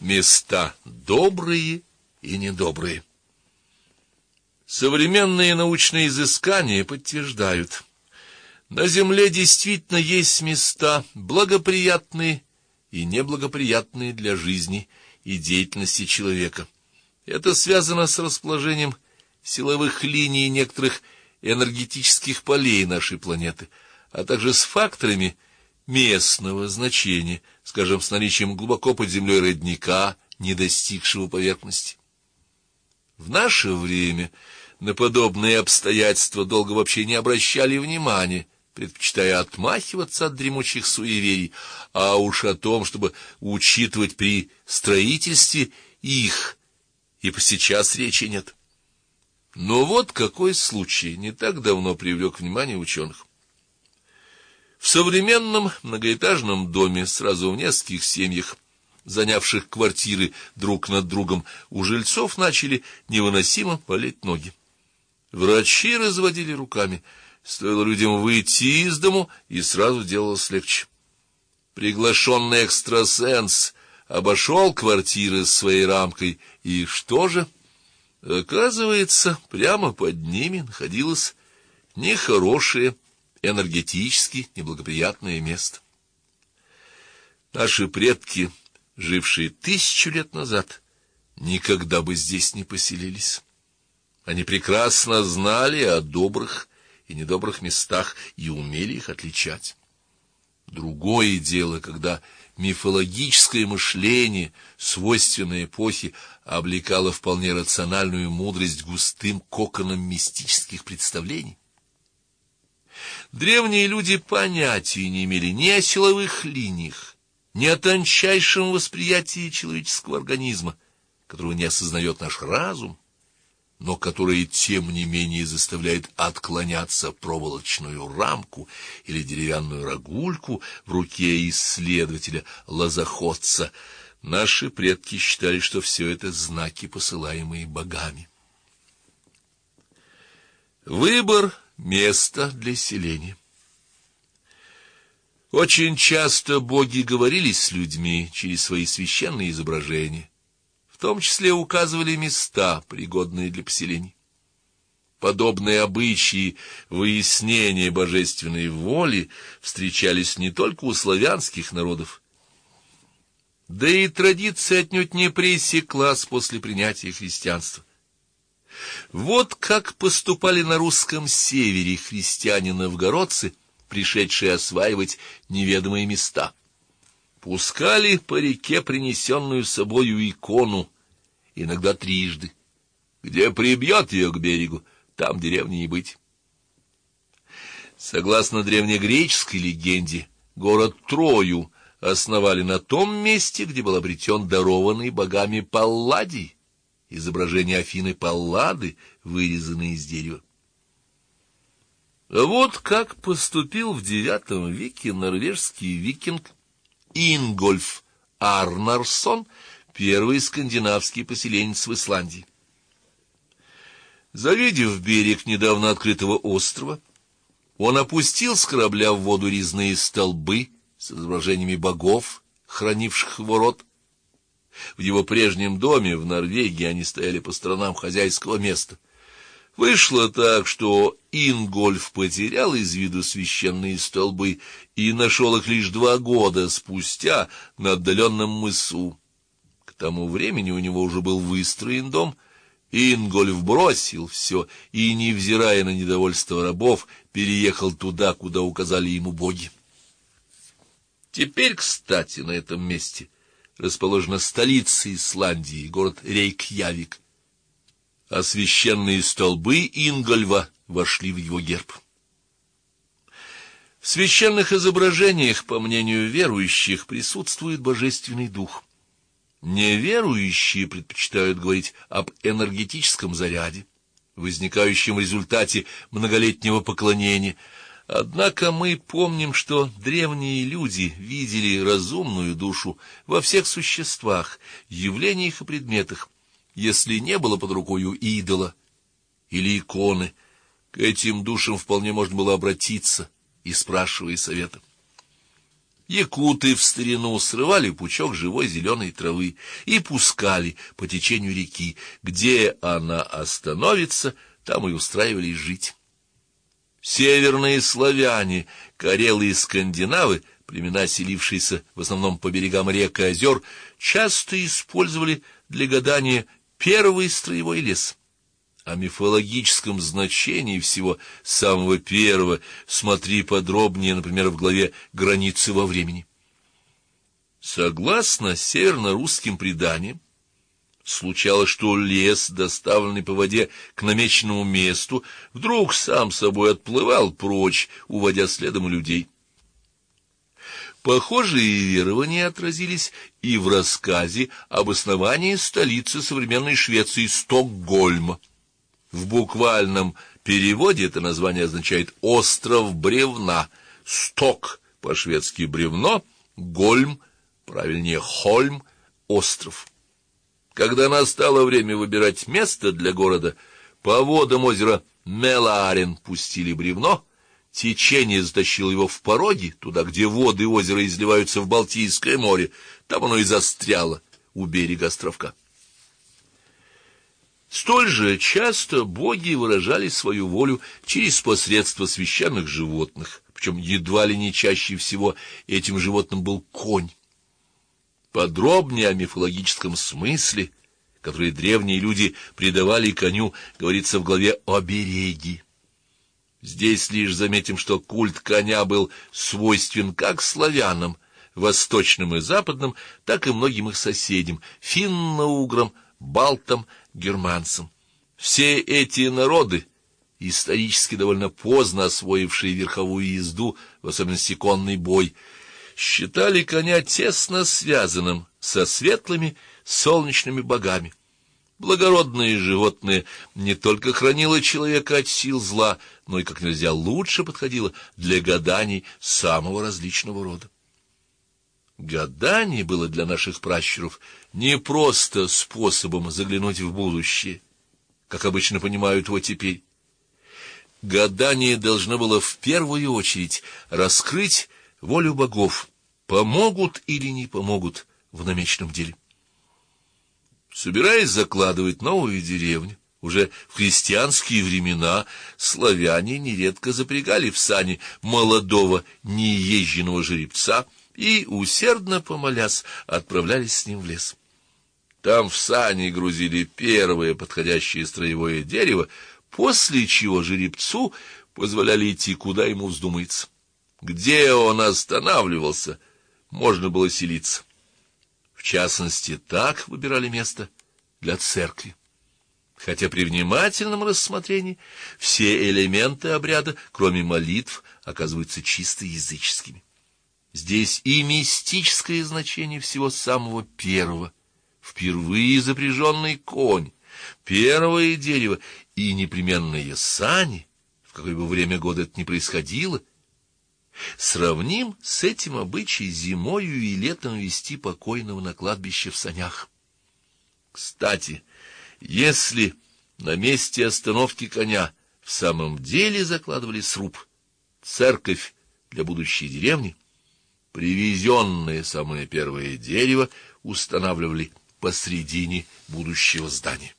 места добрые и недобрые. Современные научные изыскания подтверждают: на земле действительно есть места благоприятные и неблагоприятные для жизни и деятельности человека. Это связано с расположением силовых линий некоторых энергетических полей нашей планеты, а также с факторами местного значения, скажем, с наличием глубоко под землей родника, не достигшего поверхности. В наше время на подобные обстоятельства долго вообще не обращали внимания, предпочитая отмахиваться от дремучих суеверий, а уж о том, чтобы учитывать при строительстве их, и сейчас речи нет. Но вот какой случай не так давно привлек внимание ученых. В современном многоэтажном доме сразу в нескольких семьях, занявших квартиры друг над другом, у жильцов начали невыносимо болеть ноги. Врачи разводили руками. Стоило людям выйти из дому, и сразу делалось легче. Приглашенный экстрасенс обошел квартиры с своей рамкой, и что же? Оказывается, прямо под ними находилось нехорошее, энергетически неблагоприятное место. Наши предки, жившие 1000 лет назад, никогда бы здесь не поселились. Они прекрасно знали о добрых и недобрых местах и умели их отличать. Другое дело, когда мифологическое мышление, свойственное эпохе, облекало вполне рациональную мудрость густым коконом мистических представлений. Древние люди понятия не имели ни о силовых линиях, ни о тончайшем восприятии человеческого организма, которого не осознает наш разум, но который тем не менее заставляет отклоняться проволочную рамку или деревянную рогульку в руке исследователя-лозоходца. Наши предки считали, что все это знаки, посылаемые богами. Выбор места для селения. Очень часто боги говорили с людьми через свои священные изображения, в том числе указывали места, пригодные для поселений. Подобные обычаи выяснения божественной воли встречались не только у славянских народов, да и традиция отнюдь не пресеклась после принятия христианства. Вот как поступали на русском севере христиане-новгородцы, пришедшие осваивать неведомые места. Пускали по реке принесенную с собою икону, иногда трижды. Где прибьет ее к берегу, там деревни и быть. Согласно древнегреческой легенде, город Трою основали на том месте, где был обретен дарованный богами Палладий, изображение Афины Паллады, вырезанное из дерева. А вот как поступил в IX веке норвежский викинг Ингольф Арнарсон, первый скандинавский поселенец в Исландии. Завидев берег недавно открытого острова, он опустил с корабля в воду резные столбы с изображениями богов, хранивших его род. В его прежнем доме в Норвегии они стояли по сторонам хозяйского места. Вышло так, что Ингольф потерял из виду священные столбы и нашел их лишь 2 года спустя на отдаленном мысу. К тому времени у него уже был выстроен дом. Ингольф бросил все и, невзирая на недовольство рабов, переехал туда, куда указали ему боги. Теперь, кстати, на этом месте расположена столица Исландии, город Рейкьявик, а священные столбы Ингольфа вошли в его герб. В священных изображениях, по мнению верующих, присутствует божественный дух. Неверующие предпочитают говорить об энергетическом заряде, возникающем в результате многолетнего поклонения. Однако мы помним, что древние люди видели разумную душу во всех существах, явлениях и предметах. Если не было под рукою идола или иконы, к этим душам вполне можно было обратиться и спрашивая совета. Якуты в старину срывали пучок живой зеленой травы и пускали по течению реки. Где она остановится, там и устраивались жить. Северные славяне, карелы и скандинавы, племена, селившиеся в основном по берегам рек и озер, часто использовали для гадания первый строевой лес. О мифологическом значении всего самого первого смотри подробнее, например, в главе «Границы во времени». Согласно северно-русским преданиям, случалось, что лес, доставленный по воде к намеченному месту, вдруг сам собой отплывал прочь, уводя следом людей. Похожие верования отразились и в рассказе об основании столицы современной Швеции Стокгольма. В буквальном переводе это название означает «остров бревна». Сток по-шведски «бревно», Гольм, правильнее «хольм», «остров». Когда настало время выбирать место для города, по водам озера Мелаарен пустили бревно, течение затащило его в пороги, туда, где воды озера изливаются в Балтийское море, там оно и застряло у берега островка. Столь же часто боги выражали свою волю через посредство священных животных, причем едва ли не чаще всего этим животным был конь. Подробнее о мифологическом смысле, который древние люди придавали коню, говорится в главе «Обереги». Здесь лишь заметим, что культ коня был свойствен как славянам, восточным и западным, так и многим их соседям, финно-уграм, балтам, германцам. Все эти народы, исторически довольно поздно освоившие верховую езду, в особенности конный бой, считали коня тесно связанным со светлыми солнечными богами. Благородное животное не только хранило человека от сил зла, но и как нельзя лучше подходило для гаданий самого различного рода. Гадание было для наших пращуров не просто способом заглянуть в будущее, как обычно понимают его теперь. Гадание должно было в первую очередь раскрыть волю богов, помогут или не помогут в намеченном деле. Собираясь закладывать новую деревню, уже в христианские времена славяне нередко запрягали в сани молодого неезженного жеребца и, усердно помолясь, отправлялись с ним в лес. Там в сани грузили первое подходящее строевое дерево, после чего жеребцу позволяли идти, куда ему вздумается. Где он останавливался, можно было селиться. В частности, так выбирали место для церкви. Хотя при внимательном рассмотрении все элементы обряда, кроме молитв, оказываются чисто языческими. Здесь и мистическое значение всего самого первого, впервые запряженный конь, первое дерево и непременные сани, в какое бы время года это ни происходило, сравним с этим обычай зимою и летом вести покойного на кладбище в санях. Кстати, если на месте остановки коня в самом деле закладывали сруб, церковь для будущей деревни, привезенное самое первое дерево устанавливали посредине будущего здания.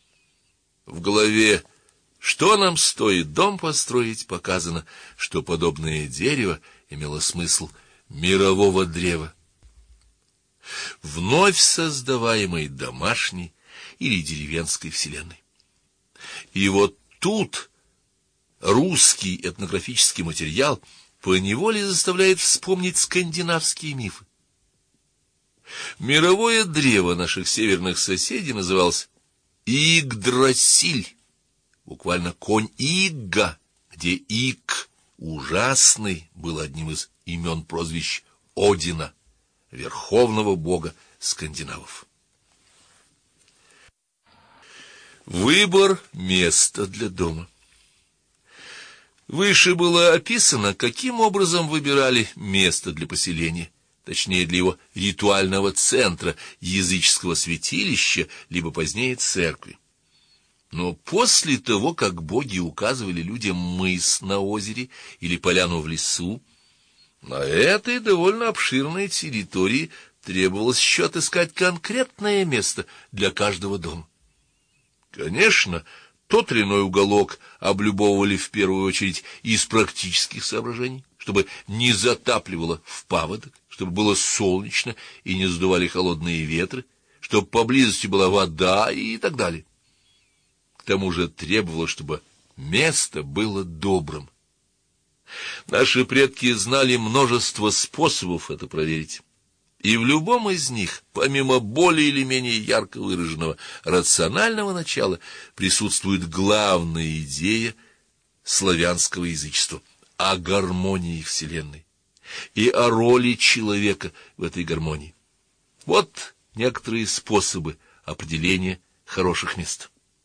В главе «Что нам стоит дом построить» показано, что подобное дерево имело смысл мирового древа, вновь создаваемой домашней или деревенской вселенной. И вот тут русский этнографический материал поневоле заставляет вспомнить скандинавские мифы. Мировое древо наших северных соседей называлось Игдрасиль, буквально конь Игга, где Иг, ужасный, был одним из имен прозвищ Одина, верховного бога скандинавов. Выбор места для дома. Выше было описано, каким образом выбирали место для поселения, точнее для его ритуального центра, языческого святилища, либо позднее церкви. Но после того, как боги указывали людям мыс на озере или поляну в лесу, На этой довольно обширной территории требовалось еще отыскать конкретное место для каждого дома. Конечно, тот или иной уголок облюбовывали в первую очередь из практических соображений, чтобы не затапливало в паводок, чтобы было солнечно и не задували холодные ветры, чтобы поблизости была вода и так далее. К тому же требовалось, чтобы место было добрым. Наши предки знали множество способов это проверить. И в любом из них, помимо более или менее ярко выраженного рационального начала, присутствует главная идея славянского язычества о гармонии Вселенной и о роли человека в этой гармонии. Вот некоторые способы определения хороших мест.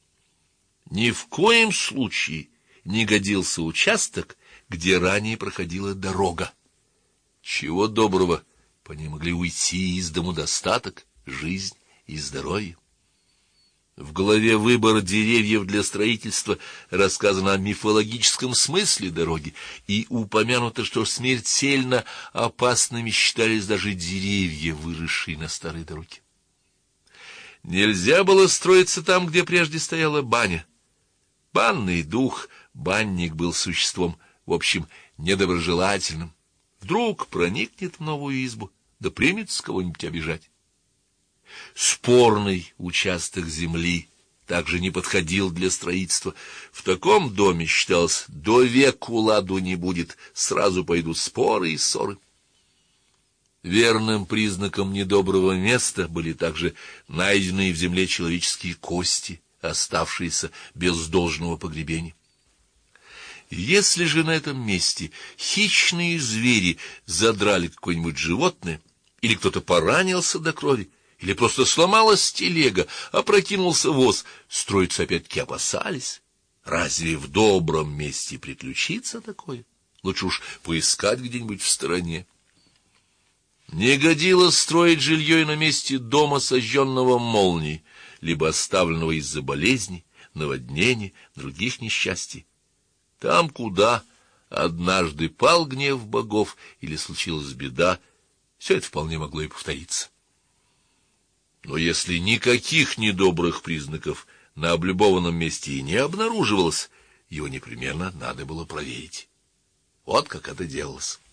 Ни в коем случае не годился участок, где ранее проходила дорога. Чего доброго, по ней могли уйти из дому достаток, жизнь и здоровье. В главе «Выбор деревьев для строительства» рассказано о мифологическом смысле дороги, и упомянуто, что смертельно опасными считались даже деревья, выросшие на старой дороге. Нельзя было строиться там, где прежде стояла баня. Банный дух, банник был существом, в общем, недоброжелательным. Вдруг проникнет в новую избу, да примется кого-нибудь обижать. Спорный участок земли также не подходил для строительства. В таком доме, считалось, до веку ладу не будет, сразу пойдут споры и ссоры. Верным признаком недоброго места были также найденные в земле человеческие кости, оставшиеся без должного погребения. Если же на этом месте хищные звери задрали какое-нибудь животное, или кто-то поранился до крови, или просто сломалась телега, опрокинулся воз, строиться опять-таки опасались. Разве в добром месте приключится такое? Лучше уж поискать где-нибудь в стороне. Не годилось строить жилье и на месте дома, сожженного молнией, либо оставленного из-за болезней, наводнений, других несчастий. Там, куда однажды пал гнев богов или случилась беда, все это вполне могло и повториться. Но если никаких недобрых признаков на облюбованном месте и не обнаруживалось, его непременно надо было проверить. Вот как это делалось.